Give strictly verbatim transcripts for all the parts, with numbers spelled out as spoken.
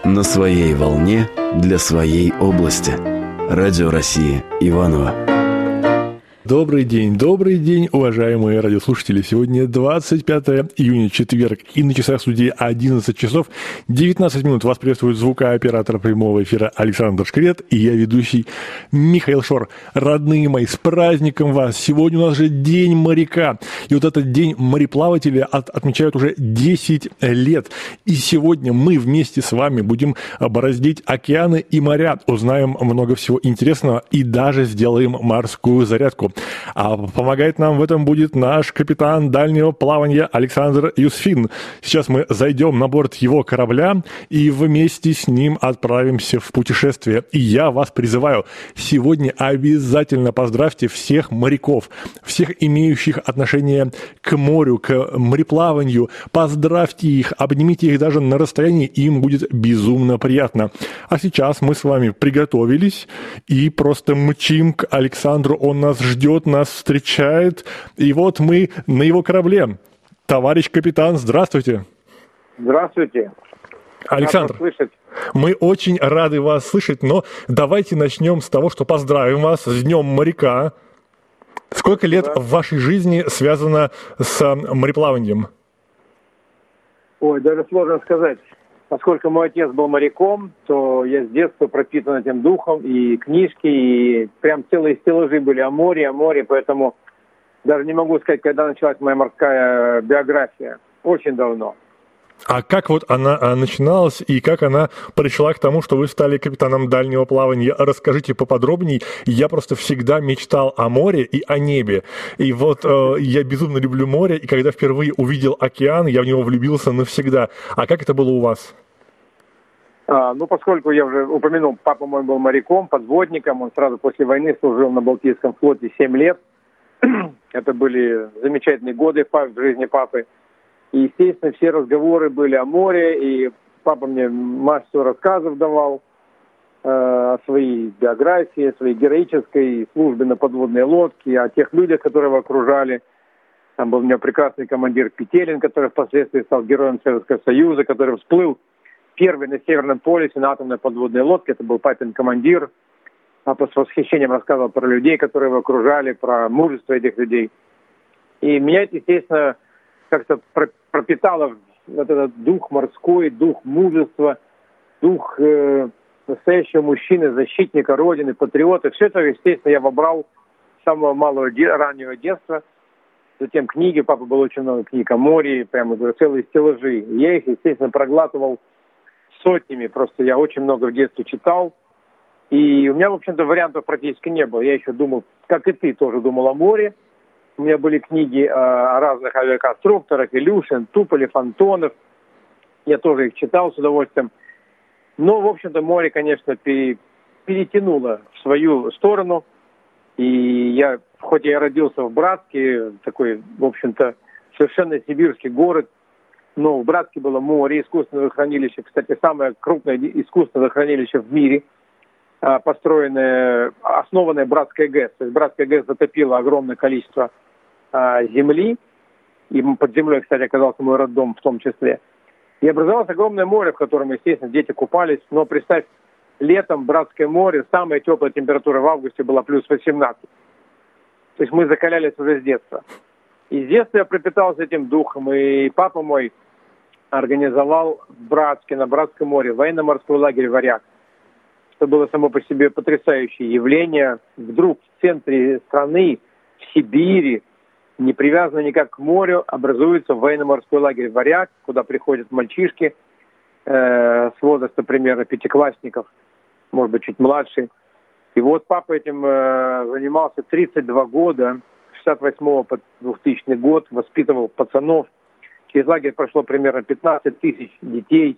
На своей волне для своей области. Радио России, Иваново. Добрый день, добрый день, уважаемые радиослушатели. Сегодня двадцать пятое июня, четверг, и на часах студии одиннадцать часов девятнадцать минут. Вас приветствует звукооператор прямого эфира Александр Шкрет и я, ведущий Михаил Шор. Родные мои, с праздником вас! Сегодня у нас же День моряка. И вот этот День мореплавателя от, отмечают уже десять лет. И сегодня мы вместе с вами будем бороздить океаны и моря, узнаем много всего интересного и даже сделаем морскую зарядку. А помогать нам в этом будет наш капитан дальнего плавания Александр Юсфин. Сейчас мы зайдем на борт его корабля и вместе с ним отправимся в путешествие. И я вас призываю, сегодня обязательно поздравьте всех моряков, всех имеющих отношение к морю, к мореплаванию. Поздравьте их, обнимите их даже на расстоянии, им будет безумно приятно. А сейчас мы с вами приготовились и просто мчим к Александру, он нас ждет. Ждет, нас встречает, и вот мы на его корабле. Товарищ капитан, здравствуйте. Здравствуйте. Александр, мы очень рады вас слышать, но давайте начнем с того, что поздравим вас с Днем моряка. Сколько лет да. в вашей жизни связано с мореплаванием? Ой, даже сложно сказать. Поскольку мой отец был моряком, то я с детства пропитан этим духом, и книжки, и прям целые стеллажи были о море, о море, поэтому даже не могу сказать, когда началась моя морская биография. Очень давно. А как вот она начиналась, и как она пришла к тому, что вы стали капитаном дальнего плавания? Расскажите поподробнее. Я просто всегда мечтал о море и о небе. И вот э, я безумно люблю море, и когда впервые увидел океан, я в него влюбился навсегда. А как это было у вас? А, ну, поскольку я уже упомянул, папа мой был моряком, подводником, он сразу после войны служил на Балтийском флоте семь лет. Это были замечательные годы в жизни папы. И, естественно, все разговоры были о море, и папа мне массу рассказов давал э, о своей биографии, о своей героической службе на подводной лодке, о тех людях, которые его окружали. Там был у меня прекрасный командир Петелин, который впоследствии стал героем Советского Союза, который всплыл первый на Северном полюсе на атомной подводной лодке. Это был папин командир. Папа с восхищением рассказывал про людей, которые его окружали, про мужество этих людей. И меня это, естественно, как-то пропитало вот этот дух морской, дух мужества, дух э, настоящего мужчины, защитника Родины, патриота. Все это, естественно, я вобрал с самого малого раннего детства. Затем книги, папа был очень много книг о море, прямо говорю, целые стеллажи. Я их, естественно, проглатывал сотнями, просто я очень много в детстве читал. И у меня, в общем-то, вариантов практически не было. Я еще думал, как и ты, тоже думал о море. У меня были книги о разных авиаконструкторах, Илюшин, Туполев, Антонов. Я тоже их читал с удовольствием. Но, в общем-то, море, конечно, перетянуло в свою сторону. И я, хоть я родился в Братске, такой, в общем-то, совершенно сибирский город, но в Братске было море, искусственное хранилище. Кстати, самое крупное искусственное хранилище в мире, построенное, основанное Братская ГЭС. То есть Братская ГЭС затопила огромное количество а, земли, и под землей, кстати, оказался мой роддом в том числе. И образовалось огромное море, в котором, естественно, дети купались. Но представь, летом Братское море, самая теплая температура в августе была плюс восемнадцать. То есть мы закалялись уже с детства. И с детства я пропитался этим духом, и папа мой организовал в Братске, на Братском море, военно-морской лагерь «Варяг». Это было само по себе потрясающее явление. Вдруг в центре страны, в Сибири, не привязано никак к морю, образуется военно-морской лагерь «Варяг», куда приходят мальчишки э, с возраста примерно пятиклассников, может быть, чуть младше. И вот папа этим э, занимался тридцать два года, с шестьдесят восьмого по двухтысячный год, воспитывал пацанов. Через лагерь прошло примерно пятнадцать тысяч детей,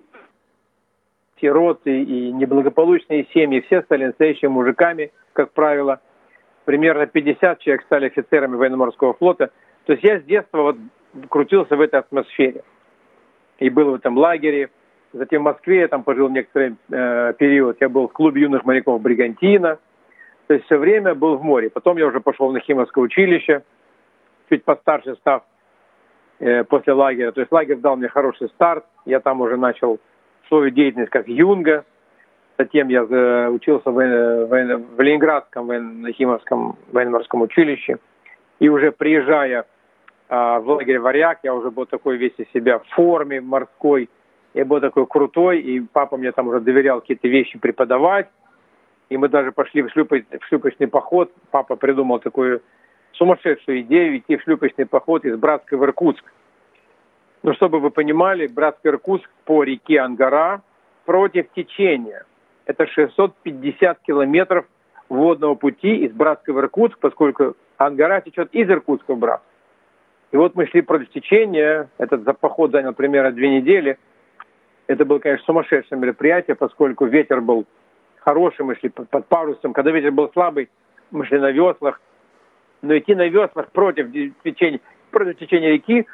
сироты и неблагополучные семьи. Все стали настоящими мужиками, как правило. Примерно пятьдесят человек стали офицерами военно-морского флота. То есть я с детства вот крутился в этой атмосфере. И был в этом лагере. Затем в Москве я там пожил некоторый э, период. Я был в клубе юных моряков «Бригантина». То есть все время был в море. Потом я уже пошел в Нахимовское училище, чуть постарше став э, после лагеря. То есть лагерь дал мне хороший старт. Я там уже начал свою деятельность как юнга. Затем я учился в, в, в Ленинградском военно-химовском военно-морском училище. И уже приезжая а, в лагерь «Варяг», я уже был такой весь из себя в форме морской. Я был такой крутой, и папа мне там уже доверял какие-то вещи преподавать. И мы даже пошли в, шлюпоч, в шлюпочный поход. Папа придумал такую сумасшедшую идею идти в шлюпочный поход из Братска в Иркутск. Ну, чтобы вы понимали, Братск Иркутск по реке Ангара против течения. Это шестьсот пятьдесят километров водного пути из Братска в Иркутск, поскольку Ангара течет из Иркутска в Братск. И вот мы шли против течения. Этот поход занял примерно две недели. Это было, конечно, сумасшедшее мероприятие, поскольку ветер был хороший, мы шли под парусом. Когда ветер был слабый, мы шли на веслах. Но идти на веслах против течения, против течения реки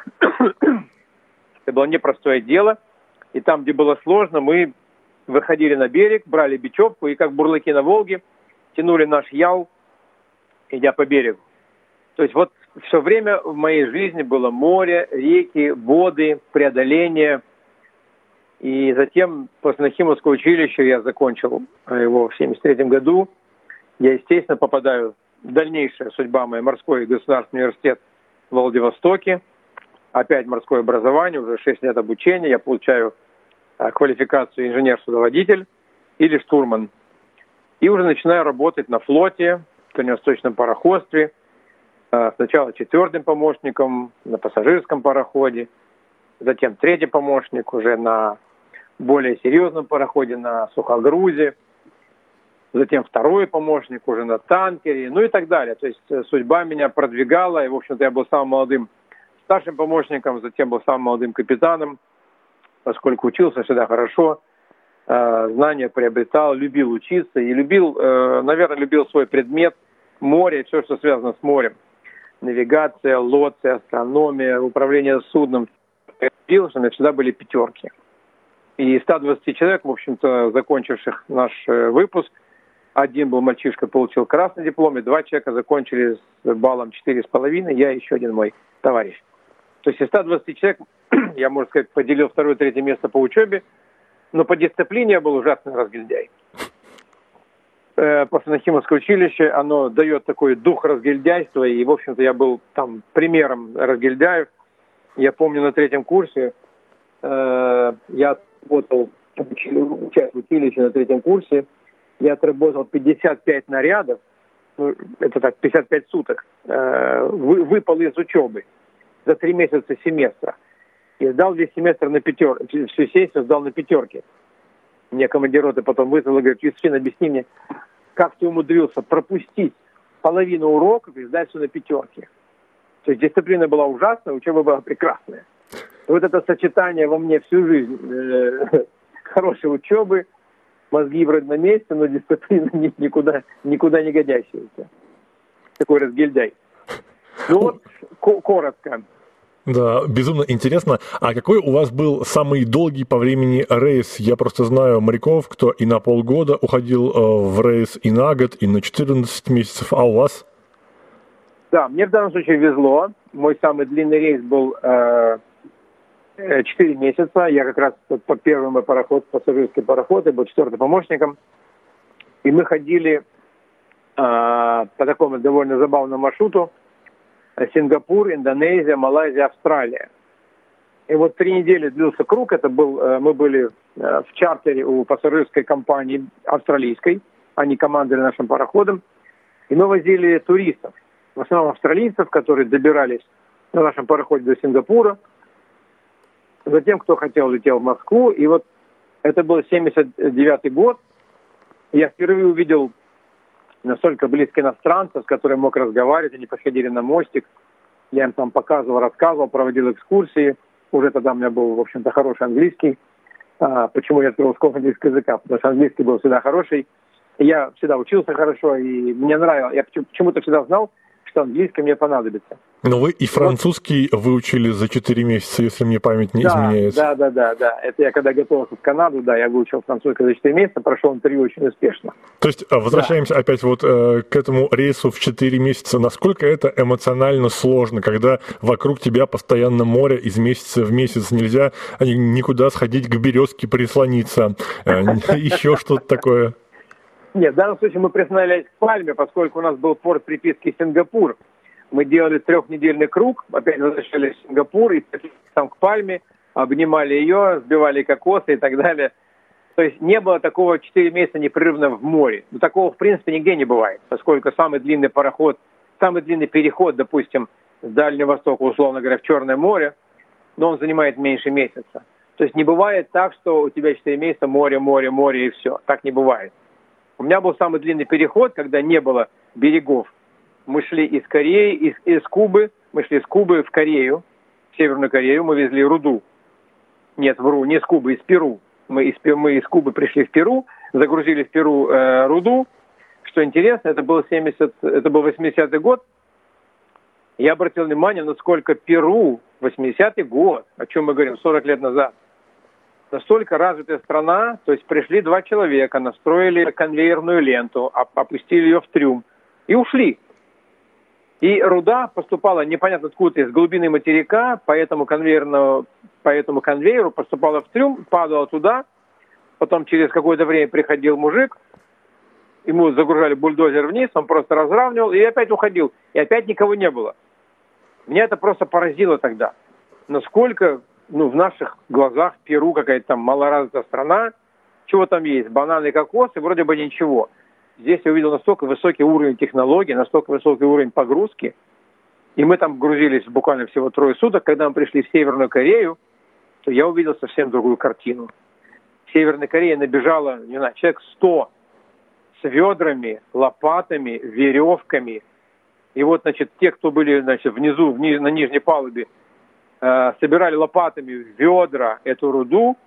это было непростое дело. И там, где было сложно, мы выходили на берег, брали бечевку и, как бурлаки на Волге, тянули наш ял, идя по берегу. То есть вот все время в моей жизни было море, реки, воды, преодоление. И затем после Нахимовского училища я закончил его в семьдесят третьем году. Я, естественно, попадаю в дальнейшая судьба моя, морской государственный университет в Владивостоке. Опять морское образование, уже шесть лет обучения. Я получаю а, квалификацию инженер-судоводитель или штурман. И уже начинаю работать на флоте, в дальневосточном пароходстве. А, сначала четвертым помощником на пассажирском пароходе. Затем третий помощник уже на более серьезном пароходе, на сухогрузе. Затем второй помощник уже на танкере, ну и так далее. То есть судьба меня продвигала, и, в общем-то, я был самым молодым старшим помощником, затем был самым молодым капитаном, поскольку учился всегда хорошо, э, знания приобретал, любил учиться и любил, э, наверное, любил свой предмет, море, все, что связано с морем. Навигация, лоция, астрономия, управление судном. Я любил, что у меня всегда были пятерки. И ста двадцати человек, в общем-то, закончивших наш э, выпуск, один был мальчишка, получил красный диплом, и два человека закончили с баллом четыре с половиной, я и еще один мой товарищ. То есть из ста двадцати человек, я, можно сказать, поделил второе и третье место по учебе, но по дисциплине я был ужасный разгильдяй. Э, после Нахимовского училища оно дает такой дух разгильдяйства, и, в общем-то, я был там примером разгильдяев. Я помню, на третьем курсе э, я отработал, учась в училище на третьем курсе, я отработал пятьдесят пять нарядов, ну, это так, пятьдесят пять суток, э, вы, выпал из учебы за три месяца семестра. И сдал весь семестр на пятерке, всю сессию сдал на пятерке. Мне командир роты потом вызвал и говорит: Юсфин, объясни мне, как ты умудрился пропустить половину уроков и сдать все на пятерке. То есть дисциплина была ужасная, учеба была прекрасная. Вот это сочетание во мне всю жизнь э, хорошей учебы, мозги вроде на месте, но дисциплина никуда, никуда не годящаяся. Такой разгильдяй. Ну вот, к- коротко. Да, безумно интересно. А какой у вас был самый долгий по времени рейс? Я просто знаю моряков, кто и на полгода уходил э, в рейс, и на год, и на четырнадцать месяцев. А у вас? Да, мне в данном случае везло. Мой самый длинный рейс был э, четыре месяца. Я как раз по первый мой пароход, пассажирский пароход, я был четвертым помощником. И мы ходили э, по такому довольно забавному маршруту. Сингапур, Индонезия, Малайзия, Австралия. И вот три недели длился круг. Это был, мы были в чартере у пассажирской компании австралийской. Они командовали нашим пароходом. И мы возили туристов. В основном австралийцев, которые добирались на нашем пароходе до Сингапура. Затем, кто хотел, летел в Москву. И вот это был семьдесят девятый год. Я впервые увидел настолько близко иностранцев, с которыми мог разговаривать. Они подходили на мостик. Я им там показывал, рассказывал, проводил экскурсии. Уже тогда у меня был, в общем-то, хороший английский. А, почему я открыл школу английского языка? Потому что английский был всегда хороший. И я всегда учился хорошо, и мне нравилось. Я почему-то всегда знал, что английский мне понадобится. Но вы и французский вот выучили за четыре месяца, если мне память не да, изменяет. Да, да, да, да. Это я когда готовился в Канаду, да, я выучил французский за четыре месяца, прошел интервью очень успешно. То есть возвращаемся да. опять вот э, к этому рейсу в четыре месяца. Насколько это эмоционально сложно, когда вокруг тебя постоянно море, из месяца в месяц нельзя никуда сходить, к березке прислониться, еще что-то такое? Нет, в данном случае мы прислонялись к Пальме, поскольку у нас был порт приписки Сингапур. Мы делали трехнедельный круг, опять возвращались в Сингапур и там к Пальме, обнимали ее, сбивали кокосы и так далее. То есть не было такого четыре месяца непрерывно в море. Но такого, в принципе, нигде не бывает, поскольку самый длинный пароход, самый длинный переход, допустим, с Дальнего Востока, условно говоря, в Черное море, но он занимает меньше месяца. То есть не бывает так, что у тебя четыре месяца море, море, море и все. Так не бывает. У меня был самый длинный переход, когда не было берегов. Мы шли из Кореи, из, из Кубы, мы шли из Кубы в Корею, в Северную Корею, мы везли руду. Нет, вру, не из Кубы, из Перу. Мы из, мы из Кубы пришли в Перу, загрузили в Перу э, руду. Что интересно, это был, семьдесят, это был восьмидесятый год. Я обратил внимание, насколько Перу, восьмидесятый год, о чем мы говорим, сорок лет назад, настолько развитая страна, то есть пришли два человека, настроили конвейерную ленту, опустили ее в трюм и ушли. И руда поступала непонятно откуда, из глубины материка, по этому, конвейерному, по этому конвейеру поступала в трюм, падала туда, потом через какое-то время приходил мужик, ему загружали бульдозер вниз, он просто разравнивал и опять уходил, и опять никого не было. Меня это просто поразило тогда, насколько ну, в наших глазах Перу какая-то там малоразвитая страна, чего там есть, бананы, кокосы, вроде бы ничего. Здесь я увидел настолько высокий уровень технологий, настолько высокий уровень погрузки. И мы там грузились буквально всего трое суток. Когда мы пришли в Северную Корею, то я увидел совсем другую картину. В Северной Корее набежало, не знаю, человек сто с ведрами, лопатами, веревками. И вот, значит, те, кто были, значит, внизу, вниз, на нижней палубе, э, собирали лопатами ведра эту руду,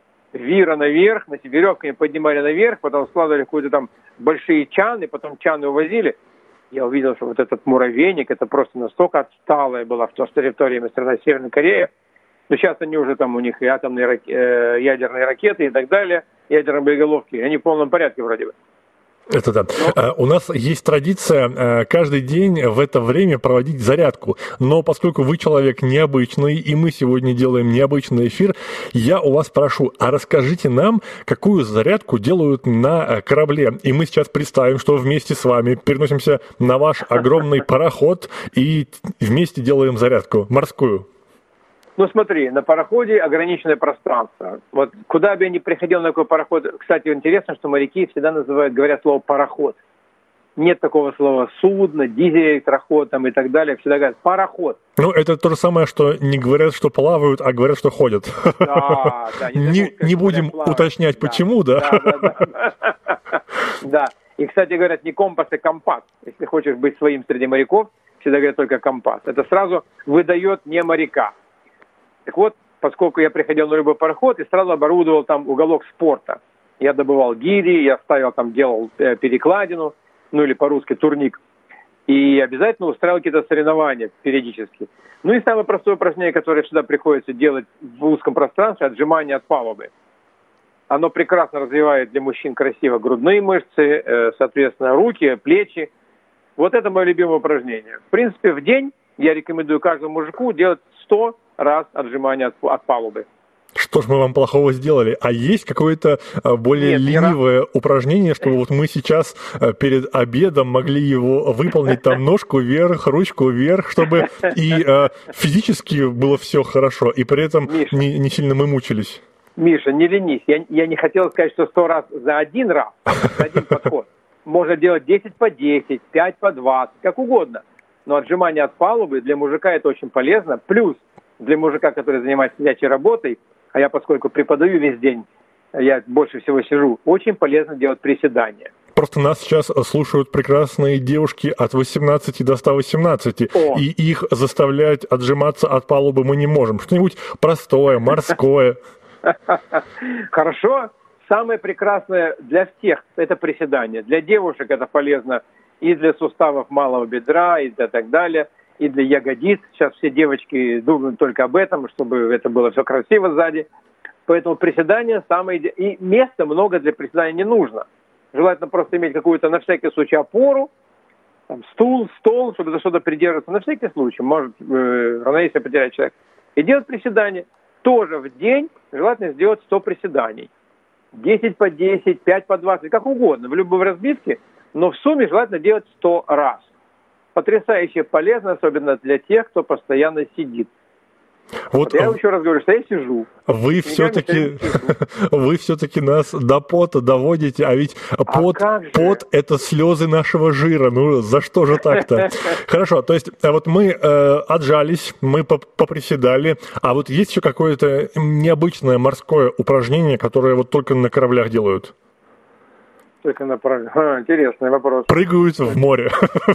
вира наверх, значит, веревками поднимали наверх, потом складывали какие-то там большие чаны, потом чаны увозили. Я увидел, что вот этот муравейник, это просто настолько отсталая была в то, что в то время страна Северной Кореи. Но сейчас они уже там, у них и атомные рак... э, ядерные ракеты и так далее, ядерные боеголовки, они в полном порядке вроде бы. Это да. Но... У нас есть традиция каждый день в это время проводить зарядку. Но поскольку вы человек необычный, и мы сегодня делаем необычный эфир, я у вас прошу, а расскажите нам, какую зарядку делают на корабле. И мы сейчас представим, что вместе с вами переносимся на ваш огромный пароход и вместе делаем зарядку морскую. Ну смотри, на пароходе ограниченное пространство. Вот куда бы я ни приходил на такой пароход, кстати, интересно, что моряки всегда называют, говорят слово пароход. Нет такого слова судно, дизель-электроход там и так далее. Всегда говорят пароход. Ну, это то же самое, что не говорят, что плавают, а говорят, что ходят. Да, да. Не, не, сказать, не будем уточнять, да, почему, да? Да, да, да. Да. И, кстати, говорят, не компас, а компас. Если хочешь быть своим среди моряков, всегда говорят только компас. Это сразу выдает не моряка. Так вот, поскольку я приходил на любой пароход и сразу оборудовал там уголок спорта. Я добывал гири, я ставил там, делал перекладину, ну или по-русски турник. И обязательно устраивал какие-то соревнования периодически. Ну и самое простое упражнение, которое сюда приходится делать в узком пространстве, отжимание от палубы. Оно прекрасно развивает для мужчин красиво грудные мышцы, соответственно, руки, плечи. Вот это мое любимое упражнение. В принципе, в день я рекомендую каждому мужику делать сто раз отжимания от, от палубы. Что ж мы вам плохого сделали? А есть какое-то более Нет, ленивое раз... упражнение, чтобы вот мы сейчас перед обедом могли его выполнить, там ножку вверх, ручку вверх, чтобы и э, физически было все хорошо, и при этом не, не сильно мы мучились? Миша, не ленись. Я, я не хотел сказать, что сто раз за один раз, за один подход. Можно делать десять по десять, пять по двадцать, как угодно. Но отжимание от палубы для мужика это очень полезно. Плюс для мужика, который занимается сидячей работой, а я, поскольку преподаю весь день, я больше всего сижу, очень полезно делать приседания. Просто нас сейчас слушают прекрасные девушки от восемнадцати до ста восемнадцати, О. и их заставлять отжиматься от палубы мы не можем. Что-нибудь простое, морское. Хорошо. Самое прекрасное для всех – это приседание. Для девушек это полезно и для суставов малого бедра, и для так далее, и для ягодиц. Сейчас все девочки думают только об этом, чтобы это было все красиво сзади. Поэтому приседания самое... И места много для приседания не нужно. Желательно просто иметь какую-то на всякий случай опору, там, стул, стол, чтобы за что-то придерживаться. На всякий случай, может э, равновесие потерять человек. И делать приседания. Тоже в день желательно сделать сто приседаний. десять по десять, пять по двадцать, как угодно, в любой разбивке. Но в сумме желательно делать сто раз. Потрясающе полезно, особенно для тех, кто постоянно сидит. Вот, вот я еще раз говорю, что я сижу. Вы все-таки, вы все-таки нас до пота доводите, а ведь пот, а пот – это слезы нашего жира. Ну, за что же так-то? Хорошо, то есть вот мы э, отжались, мы поприседали, а вот есть еще какое-то необычное морское упражнение, которое вот только на кораблях делают? Только на кораблях? А, интересный вопрос. Прыгают в море.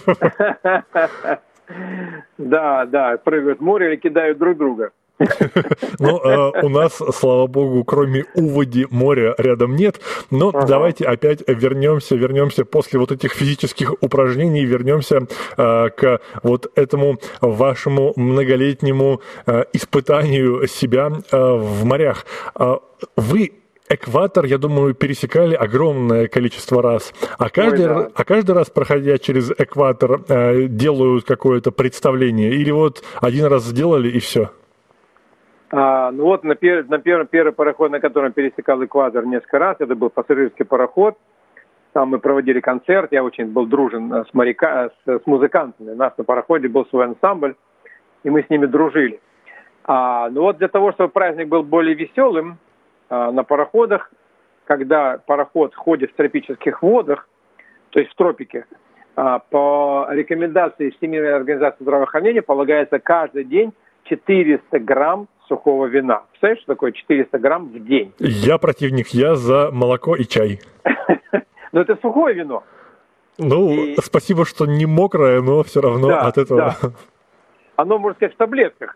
Да, да, прыгают в море или кидают друг друга. Ну, э, у нас, слава богу, кроме Уводи моря рядом нет. Но ага. давайте опять вернемся, вернемся после вот этих физических упражнений, вернемся э, к вот этому вашему многолетнему э, испытанию себя э, в морях. Э, вы экватор, я думаю, пересекали огромное количество раз. А каждый, Ой, да. а каждый раз, проходя через экватор, э, делают какое-то представление? Или вот один раз сделали и все? А, ну вот на, пер, на пер, первый пароход, на котором пересекал экватор несколько раз, это был пассажирский пароход. Там мы проводили концерт, я очень был дружен с, моряка, с, с музыкантами. У нас на пароходе был свой ансамбль, и мы с ними дружили. А, ну вот для того, чтобы праздник был более веселым, на пароходах, когда пароход ходит в тропических водах, то есть в тропике, по рекомендации Всемирной организации здравоохранения полагается каждый день четыреста грамм сухого вина. Представляешь, что такое четыреста грамм в день? Я противник, я за молоко и чай. Но это сухое вино. Ну, и... спасибо, что не мокрое, но все равно да, от этого... Да. Оно, можно сказать, в таблетках.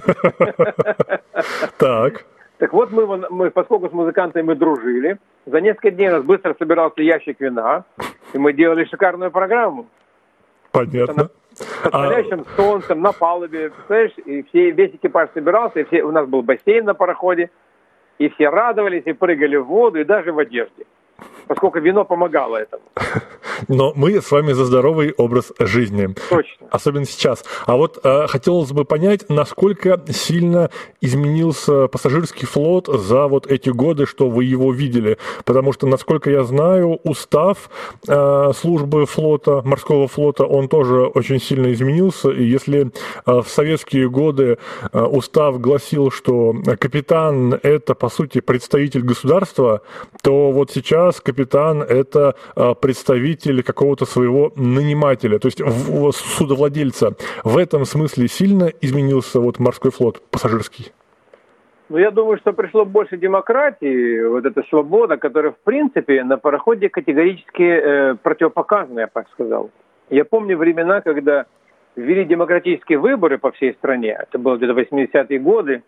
Так. Так вот, мы, мы, поскольку с музыкантами мы дружили, за несколько дней у нас быстро собирался ящик вина, и мы делали шикарную программу. Понятно. Под палящим а... солнцем, на палубе, представляешь, и все, весь экипаж собирался, и все, у нас был бассейн на пароходе, и все радовались, и прыгали в воду, и даже в одежде, поскольку вино помогало этому. Но мы с вами за здоровый образ жизни. Точно. Особенно сейчас. А вот э, хотелось бы понять, насколько сильно изменился пассажирский флот за вот эти годы, что вы его видели. Потому что, насколько я знаю, устав э, службы флота, морского флота, он тоже очень сильно изменился. И если э, в советские годы э, устав гласил, что капитан – это, по сути, представитель государства, то вот сейчас капитан – это э, представитель или какого-то своего нанимателя, то есть судовладельца. В этом смысле сильно изменился вот морской флот пассажирский? Ну, я думаю, что пришло больше демократии, вот эта свобода, которая, в принципе, на пароходе категорически э, противопоказана, я так сказал. Я помню времена, когда ввели демократические выборы по всей стране, это было где-то восьмидесятые годы,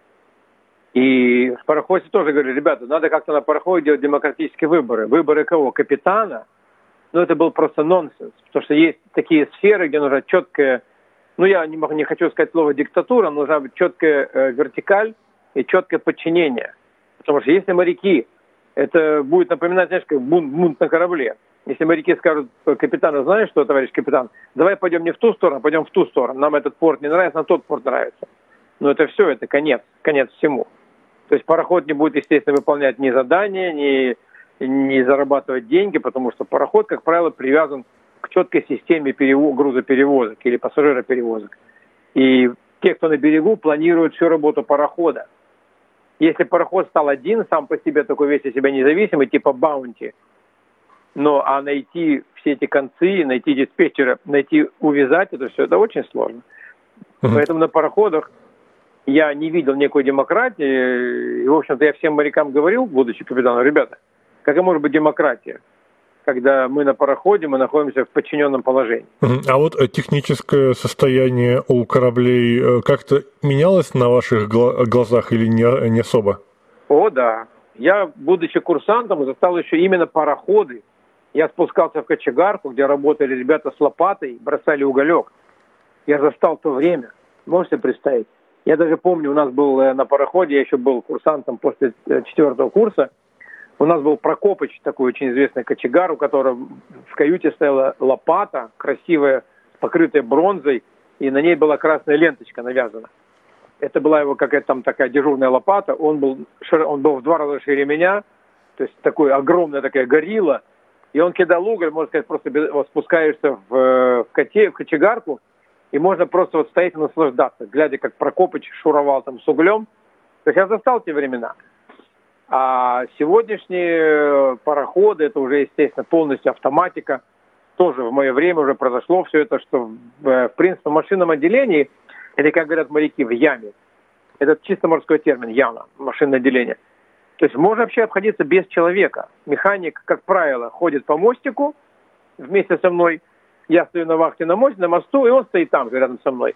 и в пароходе тоже говорили, ребята, надо как-то на пароходе делать демократические выборы. Выборы кого? Капитана? Но это был просто нонсенс, потому что есть такие сферы, где нужна четкая, ну я не, могу, не хочу сказать слово диктатура, но нужна быть четкая э, вертикаль и четкое подчинение. Потому что если моряки, это будет напоминать, знаешь, как бунт, бунт на корабле. Если моряки скажут капитану, знаешь что, товарищ капитан, давай пойдем не в ту сторону, а пойдем в ту сторону. Нам этот порт не нравится, нам тот порт нравится. Но это все, это конец, конец всему. То есть пароход не будет, естественно, выполнять ни задания, ни... не зарабатывать деньги, потому что пароход, как правило, привязан к четкой системе перево- грузоперевозок или пассажироперевозок. И те, кто на берегу, планируют всю работу парохода. Если пароход стал один, сам по себе такой весь из себя независимый, типа баунти, но а найти все эти концы, найти диспетчера, найти, увязать это все, это очень сложно. Uh-huh. Поэтому на пароходах я не видел никакой демократии. И, в общем-то, я всем морякам говорил, будучи капитаном, ребята, какая может быть демократия, когда мы на пароходе, мы находимся в подчиненном положении. А вот техническое состояние у кораблей как-то менялось на ваших глазах или не, не особо? О, да. Я, будучи курсантом, застал еще именно пароходы Я спускался в кочегарку, где работали ребята с лопатой, бросали уголек. Я застал то время. Можете представить? Я даже помню, у нас был на пароходе, я еще был курсантом после четвертого курса, у нас был Прокопыч, такой очень известный кочегар, у которого в каюте стояла лопата, красивая, покрытая бронзой, и на ней была красная ленточка навязана. Это была его какая-то там такая дежурная лопата, он был, он был в два раза шире меня, то есть такой огромная такая горилла, и он кидал уголь, можно сказать, просто вот, спускаешься в, в, коте, в кочегарку, и можно просто вот стоять и наслаждаться, глядя, как Прокопыч шуровал там с углем. То есть я застал те времена. А сегодняшние пароходы, это уже, естественно, полностью автоматика. Тоже в мое время уже произошло все это, что, в принципе, в машинном отделении, или, как говорят моряки, в яме. Это чисто морской термин, яма, машинное отделение. То есть можно вообще обходиться без человека. Механик, как правило, ходит по мостику вместе со мной. Я стою на вахте на мосте, на мосту, и он стоит там же рядом со мной.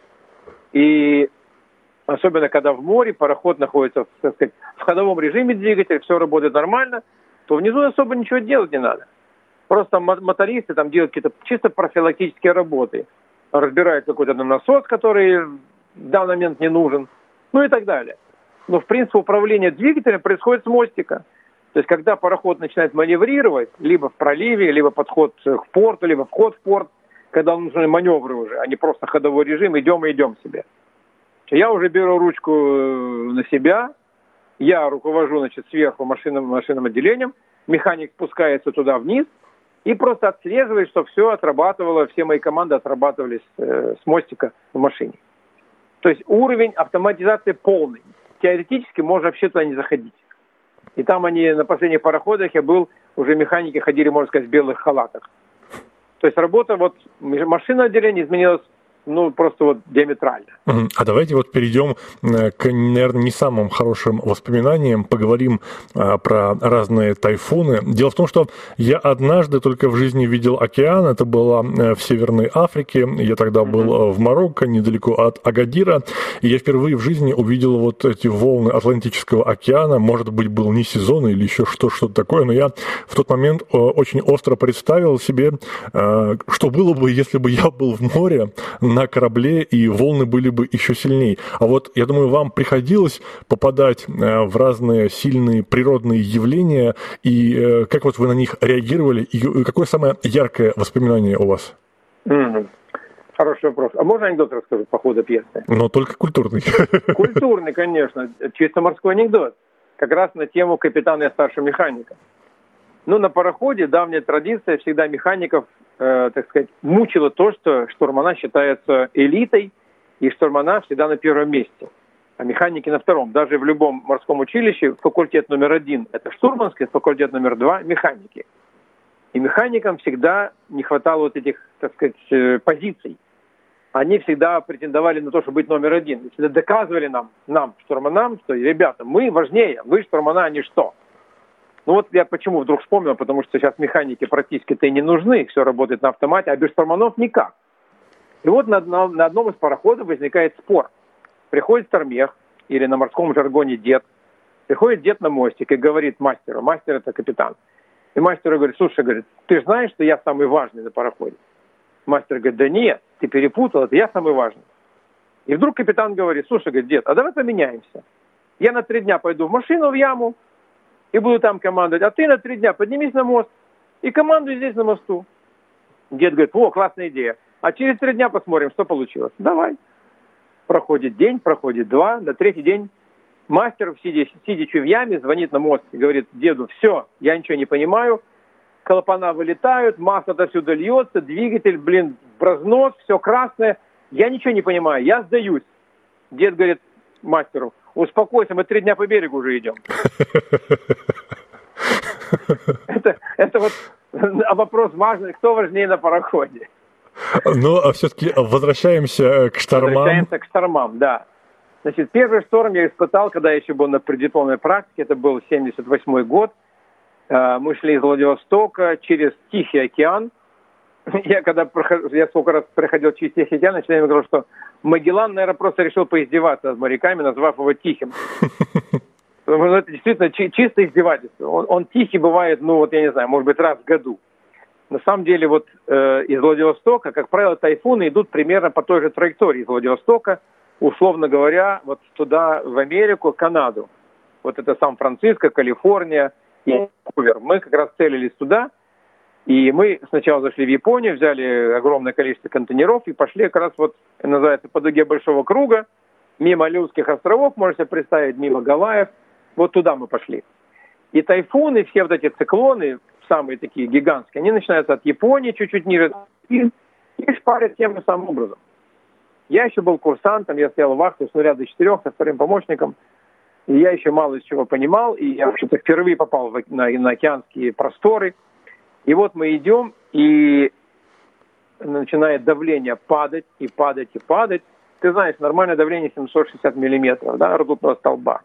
И особенно, когда в море пароход находится, так сказать, в ходовом режиме двигатель, все работает нормально, то внизу особо ничего делать не надо. Просто мотористы там делают какие-то чисто профилактические работы. Разбирают какой-то насос, который в данный момент не нужен, ну и так далее. Но, в принципе, управление двигателем происходит с мостика. То есть, когда пароход начинает маневрировать, либо в проливе, либо подход к порту, либо вход в порт, когда нужны маневры уже, а не просто ходовой режим, идем и идем себе. Я уже беру ручку на себя, я руковожу, значит, сверху машинным, машинным отделением, механик спускается туда вниз и просто отслеживает, что все отрабатывало, все мои команды отрабатывались э, с мостика в машине. То есть уровень автоматизации полный. Теоретически можно вообще туда не заходить. И там они на последних пароходах, я был, уже механики ходили, можно сказать, в белых халатах. То есть работа, вот, машинное отделение изменилось, ну, просто вот диаметрально. А давайте вот перейдем к, наверное, не самым хорошим воспоминаниям, поговорим а, про разные тайфуны. Дело в том, что я однажды только в жизни видел океан, это было в Северной Африке, я тогда был mm-hmm. в Марокко, недалеко от Агадира, и я впервые в жизни увидел вот эти волны Атлантического океана, может быть, был не сезон или еще что, что-то такое, но я в тот момент очень остро представил себе, что было бы, если бы я был в море, на корабле, и волны были бы еще сильнее. А вот, я думаю, вам приходилось попадать в разные сильные природные явления, и как вот вы на них реагировали, и какое самое яркое воспоминание у вас? Mm-hmm. Хороший вопрос. А можно анекдот рассказать по ходу пьесы? Но только культурный. Культурный, конечно. Чисто морской анекдот. Как раз на тему капитана и старшего механика. Ну, на пароходе давняя традиция, всегда механиков, э, так сказать, мучила то, что штурмана считается элитой, и штурмана всегда на первом месте, а механики на втором. Даже в любом морском училище факультет номер один – это штурманский, факультет номер два – механики. И механикам всегда не хватало вот этих, так сказать, позиций. Они всегда претендовали на то, чтобы быть номер один. И всегда доказывали нам, нам, штурманам, что, ребята, мы важнее, вы штурмана, а не что. Ну вот я почему вдруг вспомнил, потому что сейчас механики практически-то и не нужны, все работает на автомате, а без штурманов никак. И вот на, на, на одном из пароходов возникает спор. Приходит штормех, или на морском жаргоне дед, приходит дед на мостик и говорит мастеру, мастер это капитан. И мастер говорит, слушай, говорит, ты же знаешь, что я самый важный на пароходе? Мастер говорит, да нет, ты перепутал, это я самый важный. И вдруг капитан говорит, слушай, говорит, дед, а давай поменяемся. Я на три дня пойду в машину в яму, и буду там командовать, а ты на три дня поднимись на мост и командуй здесь на мосту. Дед говорит, о, классная идея. А через три дня посмотрим, что получилось. Давай. Проходит день, проходит два, на третий день мастер, сидя, сидячи в яме, звонит на мост и говорит, деду, все, я ничего не понимаю, клапана вылетают, масло отсюда льется, двигатель, блин, в разнос, все красное, я ничего не понимаю, я сдаюсь. Дед говорит мастеру, успокойся, мы три дня по берегу уже идем. Это, это вот вопрос важный, кто важнее на пароходе. Ну, а все-таки возвращаемся к штормам. Возвращаемся к штормам, да. Значит, первый шторм я испытал, когда я еще был на преддипломной практике, это был семьдесят восьмой год. Мы шли из Владивостока через Тихий океан. Я когда прохожу, я сколько раз проходил через Тихий океан, начинаю говорить, что Магеллан, наверное, просто решил поиздеваться над моряками, назвав его Тихим. Это действительно чисто издевательство. Он, он тихий бывает, ну вот я не знаю, может быть, раз в году. на самом деле вот э, из Владивостока, как правило, тайфуны идут примерно по той же траектории из Владивостока, условно говоря, вот туда, в Америку, Канаду. Вот это Сан-Франциско, Калифорния и Ванкувер. Мы как раз целились туда, и мы сначала зашли в Японию, взяли огромное количество контейнеров и пошли как раз вот, называется, по дуге Большого круга, мимо Алиутских островов, можете представить, мимо Гавайев, вот туда мы пошли. И тайфуны, все вот эти циклоны, самые такие гигантские, они начинаются от Японии, чуть-чуть ниже, и шпарят тем же самым образом. Я еще был курсантом, я стоял в вахте с нуля до четырех, со вторым помощником, и я еще мало из чего понимал, и я вообще-то впервые попал в, на, на океанские просторы. И вот мы идем, и начинает давление падать, и падать, и падать. Ты знаешь, нормальное давление семьсот шестьдесят миллиметров, да, ртутного столба.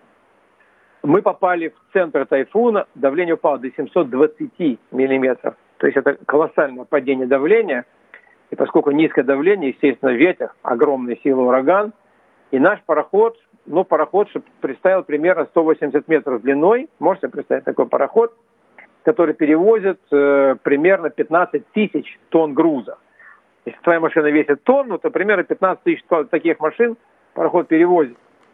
Мы попали в центр тайфуна, давление упало до семьсот двадцать миллиметров. То есть это колоссальное падение давления. И поскольку низкое давление, естественно, ветер, огромной силы ураган, и наш пароход, ну, пароход, чтобы представил, примерно сто восемьдесят метров длиной, можете представить такой пароход, который перевозит э, примерно пятнадцать тысяч тонн груза. Если твоя машина весит тонну, то примерно пятнадцать тысяч таких машин пароход перевозит.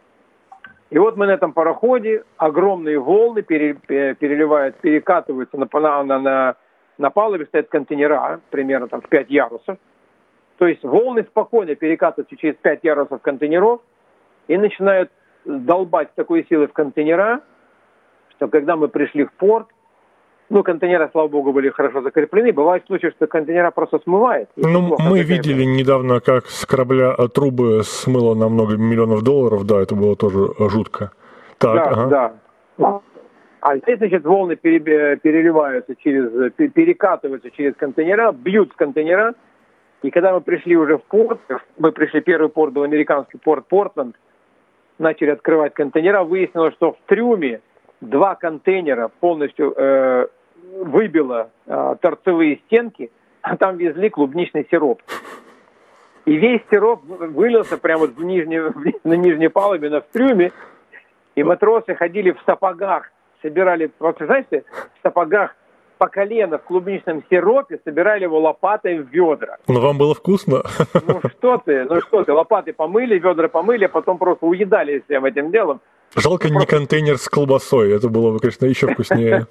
И вот мы на этом пароходе, огромные волны пере, переливают, перекатываются на, на, на, на палубе, стоят контейнера, примерно там в пять ярусов. То есть волны спокойно перекатываются через пять ярусов контейнеров и начинают долбать с такой силой в контейнера, что когда мы пришли в порт, ну, контейнеры, слава богу, были хорошо закреплены. Бывает случаи, что контейнера просто смывает. Ну, мы видели недавно, как с корабля трубы смыло на много миллионов долларов. Да, это было тоже жутко. Так, да, ага. да. А здесь, значит, волны переливаются через, перекатываются через контейнера, бьют с контейнера. И когда мы пришли уже в порт, мы пришли, первый порт был американский порт Портленд, начали открывать контейнера, выяснилось, что в трюме два контейнера полностью э, выбило э, торцевые стенки, а там везли клубничный сироп. И весь сироп вылился прямо в нижней, на нижней палубе, на в трюме, и матросы ходили в сапогах, собирали, вот, знаете, в сапогах по колено в клубничном сиропе, собирали его лопатой в ведра. Но вам было вкусно? Ну что ты, ну что ты, лопаты помыли, ведра помыли, а потом просто уедали всем этим делом. Жалко, не контейнер с колбасой, это было бы, конечно, еще вкуснее.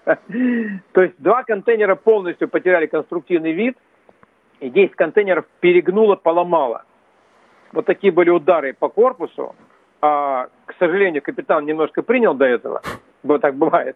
То есть два контейнера полностью потеряли конструктивный вид, и десять контейнеров перегнуло, поломало. Вот такие были удары по корпусу. А, к сожалению, капитан немножко принял до этого, вот так бывает.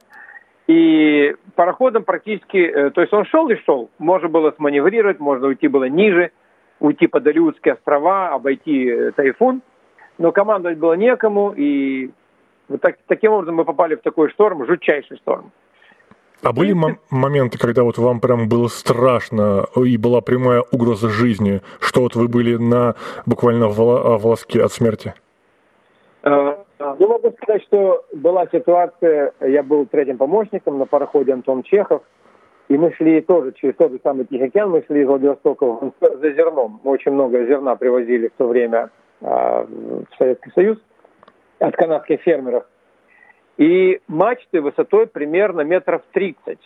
И пароходом практически, то есть он шел и шел, можно было сманеврировать, можно уйти было ниже, уйти под Алиутские острова, обойти тайфун. Но командовать было некому, и вот так, таким образом мы попали в такой шторм, жутчайший шторм. А были м- моменты, когда вот вам прям было страшно и была прямая угроза жизни, что вот вы были на буквально в волоске от смерти? Ну, могу сказать, что была ситуация, я был третьим помощником на пароходе «Антон Чехов», и мы шли тоже через тот же самый Тихий океан, мы шли из Владивостока за зерном. Мы очень много зерна привозили в то время в Советский Союз от канадских фермеров. И мачты высотой примерно метров тридцать.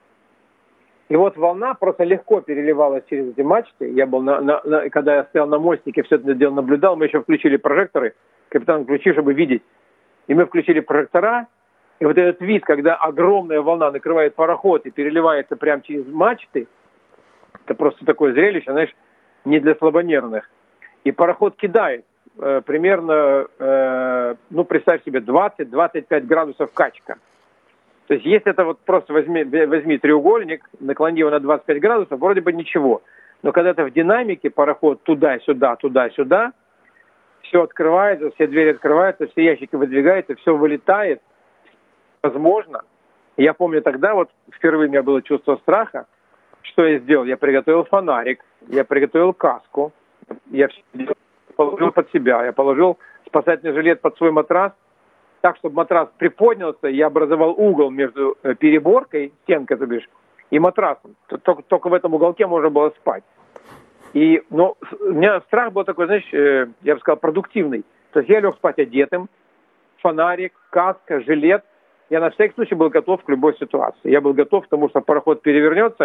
И вот волна просто легко переливалась через эти мачты. Я был на, на, на, когда я стоял на мостике, все это дело наблюдал, мы еще включили прожекторы. Капитан, включи, чтобы видеть. И мы включили прожектора. И вот этот вид, когда огромная волна накрывает пароход и переливается прямо через мачты, это просто такое зрелище, знаешь, не для слабонервных. И пароход кидает э, примерно, э, ну, представь себе, двадцать-двадцать пять градусов качка. То есть, если это вот просто возьми, возьми треугольник, наклони его на двадцать пять градусов, вроде бы ничего. Но когда это в динамике, пароход туда-сюда, туда-сюда, все открывается, все двери открываются, все ящики выдвигаются, все вылетает. Возможно. Я помню тогда, вот впервые у меня было чувство страха. Что я сделал? Я приготовил фонарик, я приготовил каску, я все положил под себя, я положил спасательный жилет под свой матрас, так, чтобы матрас приподнялся, я образовал угол между переборкой, стенкой, то бишь, и матрасом. Только, только в этом уголке можно было спать. И, ну, у меня страх был такой, знаешь, я бы сказал, продуктивный. То есть я лег спать одетым, фонарик, каска, жилет. Я на всякий случай был готов к любой ситуации. Я был готов к тому, что пароход перевернется,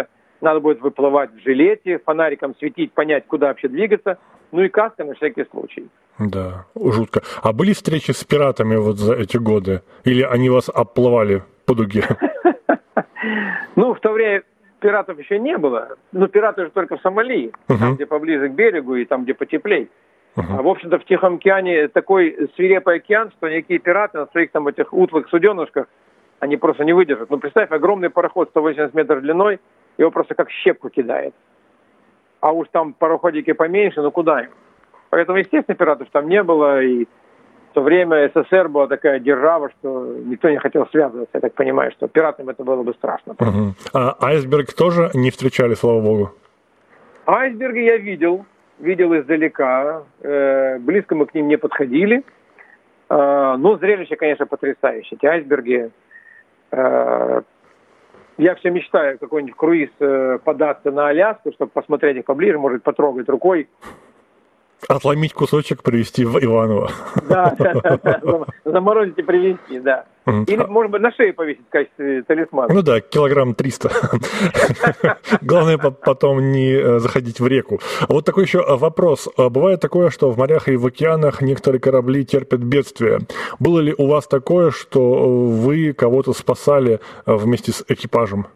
надо будет выплывать в жилете, фонариком светить, понять, куда вообще двигаться, ну и каска на всякий случай. Да, жутко. А были встречи с пиратами вот за эти годы? Или они вас обплывали по дуге? Ну, в то время пиратов еще не было. Ну, пираты же только в Сомали, там, где поближе к берегу и там, где потеплей. А, в общем-то, в Тихом океане такой свирепый океан, что никакие пираты на своих там этих утлых суденышках, они просто не выдержат. Ну, представь, огромный пароход сто восемьдесят метров длиной, его просто как щепку кидает. А уж там пароходики поменьше, ну куда им? Поэтому, естественно, пиратов там не было, и в то время СССР была такая держава, что никто не хотел связываться. Я так понимаю, что пиратам это было бы страшно. Угу. А айсберг тоже не встречали, слава богу? Айсберги я видел, видел издалека. Э, близко мы к ним не подходили. Э, но зрелище, конечно, потрясающее. Эти айсберги... Э, я все мечтаю какой-нибудь круиз э, податься на Аляску, чтобы посмотреть их поближе, может, потрогать рукой. Отломить кусочек, привезти в Иваново. Да, заморозить и привезти, да. Или, может быть, на шее повесить в качестве талисмана. Ну да, килограмм триста. Главное потом не заходить в реку. Вот такой еще вопрос. Бывает такое, что в морях и в океанах некоторые корабли терпят бедствия. Было ли у вас такое, что вы кого-то спасали вместе с экипажем?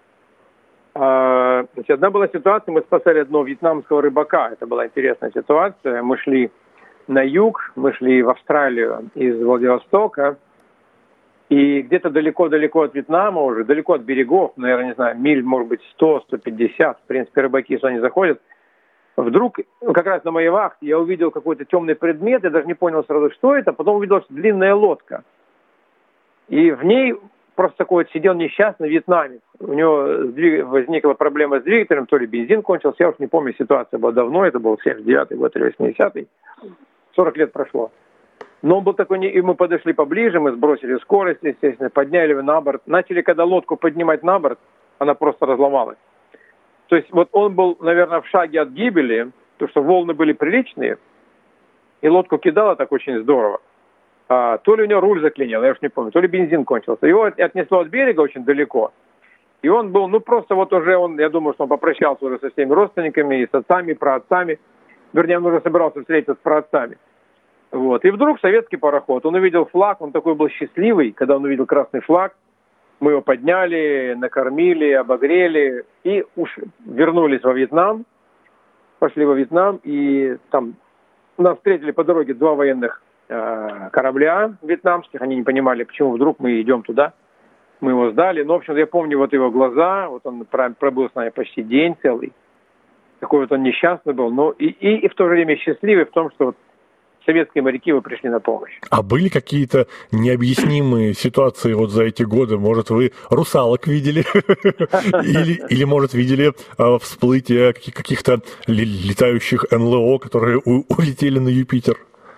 Значит, одна была ситуация, мы спасали одного вьетнамского рыбака. Это была интересная ситуация. Мы шли на юг, мы шли в Австралию из Владивостока. И где-то далеко-далеко от Вьетнама, уже далеко от берегов, наверное, не знаю, миль, может быть, сто - сто пятьдесят, в принципе, рыбаки сюда не заходят. Вдруг, как раз на моей вахте, я увидел какой-то темный предмет, я даже не понял сразу, что это, потом увидел, что длинная лодка. И в ней просто такой вот сидел несчастный вьетнамец. У него возникла проблема с двигателем, то ли бензин кончился, я уж не помню, ситуация была давно, это был семьдесят девятый год или восьмидесятый, сорок лет прошло. Но он был такой, и мы подошли поближе, мы сбросили скорость, естественно, подняли его на борт. Начали, когда лодку поднимать на борт, она просто разломалась. То есть вот он был, наверное, в шаге от гибели, потому что волны были приличные, и лодку кидало так очень здорово. А, то ли у него руль заклинил, я уж не помню, то ли бензин кончился. Его отнесло от берега очень далеко. И он был, ну просто вот уже он, я думаю, что он попрощался уже со всеми родственниками, и с отцами, и праотцами. Вернее, он уже собирался встретиться с праотцами. Вот. И вдруг советский пароход, он увидел флаг, он такой был счастливый, когда он увидел красный флаг. Мы его подняли, накормили, обогрели и уж вернулись во Вьетнам. Пошли во Вьетнам, и там нас встретили по дороге два военных э, корабля вьетнамских. Они не понимали, почему вдруг мы идем туда. Мы его сдали. Но, в общем, я помню вот его глаза. Вот он пробыл с нами почти день целый. Такой вот он несчастный был. Но и, и, и в то же время счастливый в том, что вот советские моряки вы пришли на помощь. А были какие-то необъяснимые ситуации вот за эти годы? Может, вы русалок видели? Или, или может, видели э, всплытие каких-то летающих эн эл о, которые у- улетели на Юпитер?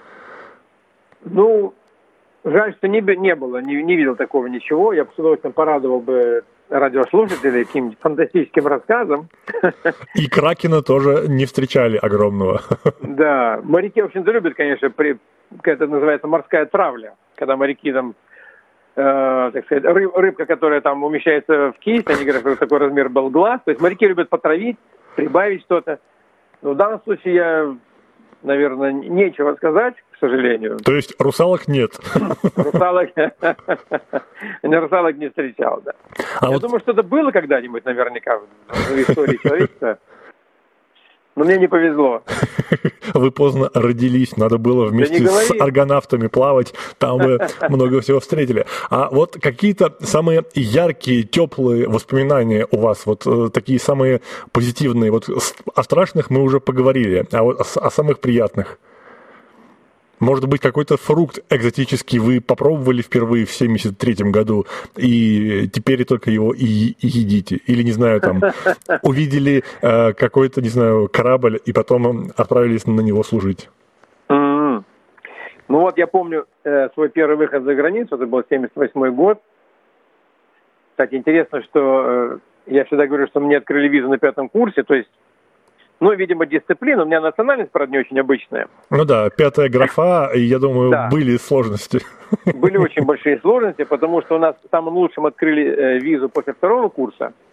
Ну, жаль, что не, не было, не, не видел такого ничего. Я бы с удовольствием порадовал бы радиослушателей каким-нибудь фантастическим рассказом. И кракена тоже не встречали огромного. Да, моряки, в общем-то, любят, конечно, при, это называется морская травля, когда моряки там, э, так сказать, рыб, рыбка, которая там умещается в кисть, они говорят, что такой размер был глаз, то есть моряки любят потравить, прибавить что-то. Но в данном случае я, наверное, нечего сказать, к сожалению. То есть русалок нет? Русалок, русалок не встречал, да. А Я вот... думаю, что это было когда-нибудь, наверняка, в истории человечества. Но мне не повезло. Вы поздно родились, надо было вместе да с аргонавтами плавать, там вы много всего встретили. А вот какие-то самые яркие, теплые воспоминания у вас, вот э, такие самые позитивные, вот о страшных мы уже поговорили, а вот о, о самых приятных? Может быть, какой-то фрукт экзотический вы попробовали впервые в семьдесят третьем году, и теперь только его и, и едите? Или, не знаю, там, увидели э, какой-то, не знаю, корабль, и потом отправились на него служить? Mm-hmm. Ну вот я помню э, свой первый выход за границу, это был семьдесят восьмой год. Кстати, интересно, что э, я всегда говорю, что мне открыли визу на пятом курсе, то есть ну, видимо, дисциплина. У меня национальность, правда, не очень обычная. Ну да, пятая графа, и я думаю, да. Были сложности. Были очень большие сложности, потому что у нас самым лучшим открыли э, визу после второго курса.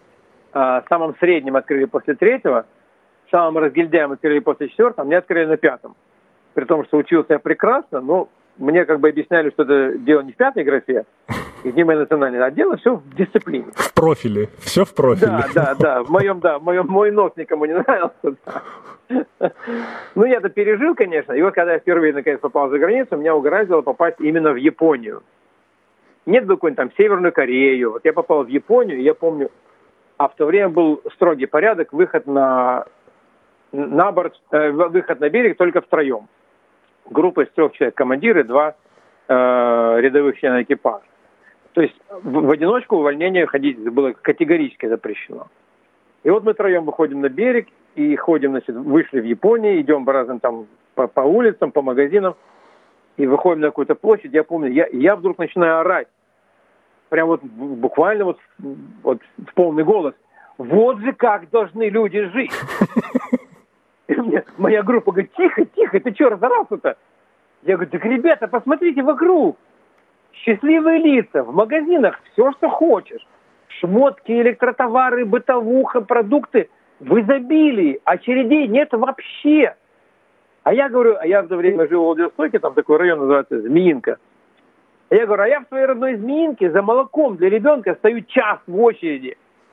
а, самым средним открыли после третьего, самым разгильдяем открыли после четвертого, а мне открыли на пятом. При том, что учился я прекрасно, но мне как бы объясняли, что это дело не в пятой графе, и не моей национальной, а дело все в дисциплине. В профиле, все в профиле. Да, да, да, в моем, да, в моем, мой нос никому не нравился, да. Ну, я это пережил, конечно, и вот когда я впервые, наконец, попал за границу, меня угораздило попасть именно в Японию. Нет бы какую-нибудь там Северную Корею, вот я попал в Японию, и я помню, а в то время был строгий порядок, выход на, на борт, э, выход на берег только втроем. Группа из трех человек, командиры, два э, рядовых члена экипажа. То есть в, в одиночку увольнение ходить было категорически запрещено. И вот мы втроем выходим на берег и ходим, значит, вышли в Японию, идем по разным там, по, по улицам, по магазинам, и выходим на какую-то площадь. Я помню, я, я вдруг начинаю орать. Прям вот буквально вот, вот в полный голос. Вот же как должны люди жить. И мне моя группа говорит, тихо, тихо, ты что, разорался-то? Я говорю, так, ребята, посмотрите вокруг. Счастливые лица, в магазинах все, что хочешь. Шмотки, электротовары, бытовуха, продукты в изобилии. Очередей нет вообще. А я говорю, а я в то время жил в Владивостоке, там такой район называется Змеинка. А я говорю, а я в своей родной Змеинке за молоком для ребенка стою час в очереди.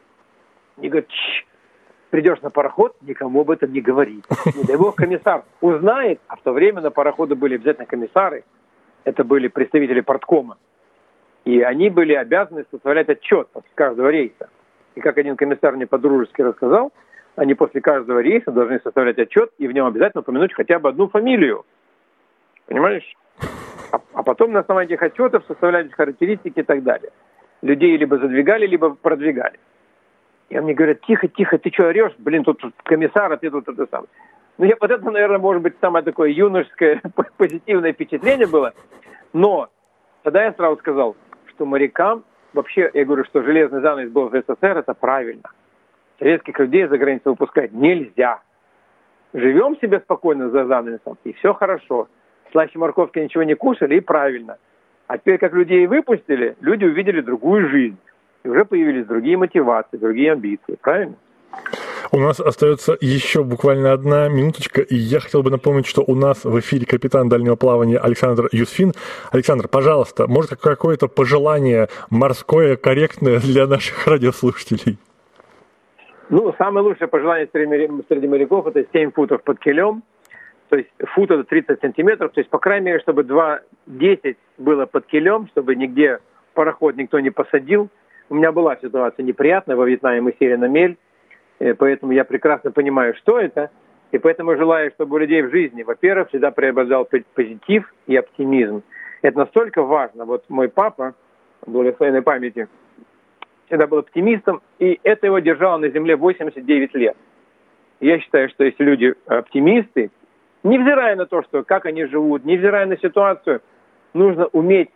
Они говорят, чш, придешь на пароход, никому об этом не говори. Не дай бог комиссар узнает, а в то время на пароходы были обязательно комиссары. Это были представители порткома. И они были обязаны составлять отчет после каждого рейса. И как один комиссар мне по-дружески рассказал, они после каждого рейса должны составлять отчет и в нем обязательно упомянуть хотя бы одну фамилию. Понимаешь? А, а потом на основании этих отчетов составлять характеристики и так далее. Людей либо задвигали, либо продвигали. И мне говорят, тихо, тихо, ты что орешь? Блин, тут, тут комиссар, а ты тут это самое. Ну, я, вот это, наверное, может быть, самое такое юношеское позитивное впечатление было. Но тогда я сразу сказал, что морякам, вообще, я говорю, что железный занавес был в СССР, это правильно. Советских людей за границу выпускать нельзя. Живем себе спокойно за занавесом, и все хорошо. Слаще морковки ничего не кушали, и правильно. А теперь, как людей выпустили, люди увидели другую жизнь. И уже появились другие мотивации, другие амбиции. Правильно? У нас остается еще буквально одна минуточка, и я хотел бы напомнить, что у нас в эфире капитан дальнего плавания Александр Юсфин. Александр, пожалуйста, может, какое-то пожелание морское, корректное для наших радиослушателей? Ну, самое лучшее пожелание среди моряков – это семь футов под килем, то есть фут это тридцать сантиметров, то есть, по крайней мере, чтобы два десять было под килем, чтобы нигде пароход никто не посадил. У меня была ситуация неприятная, во Вьетнаме мы сели на мель, поэтому я прекрасно понимаю, что это, и поэтому желаю, чтобы у людей в жизни, во-первых, всегда преобладал позитив и оптимизм. Это настолько важно. Вот мой папа, благословенной памяти, всегда был оптимистом, и это его держало на земле восемьдесят девять лет. Я считаю, что если люди оптимисты, невзирая на то, что как они живут, невзирая на ситуацию, нужно уметь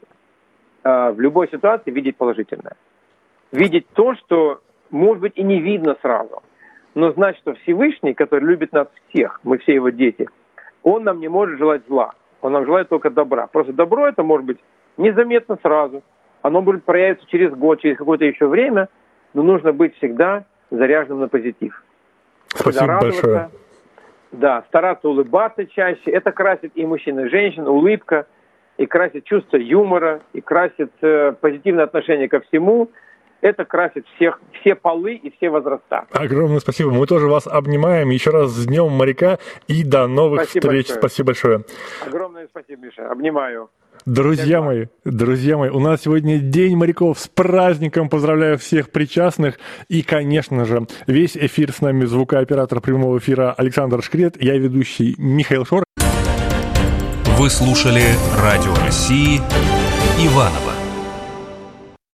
э, в любой ситуации видеть положительное. Видеть то, что, может быть, и не видно сразу. Но знать, что Всевышний, который любит нас всех, мы все его дети, он нам не может желать зла. Он нам желает только добра. Просто добро это может быть незаметно сразу. Оно будет проявиться через год, через какое-то еще время, но нужно быть всегда заряженным на позитив. Спасибо большое. Да, стараться улыбаться чаще. Это красит и мужчин, и женщин, улыбка, и красит чувство юмора, и красит э, позитивное отношение ко всему. Это красит всех, все полы и все возраста. Огромное спасибо. Мы тоже вас обнимаем. Еще раз с Днем моряка и до новых спасибо встреч. Большое. Спасибо большое. Огромное спасибо, Миша. Обнимаю. Друзья мои, друзья мои, у нас сегодня День моряков. С праздником! Поздравляю всех причастных. И, конечно же, весь эфир с нами звукооператор прямого эфира Александр Шкрет. Я ведущий Михаил Шор. Вы слушали Радио России Иваново.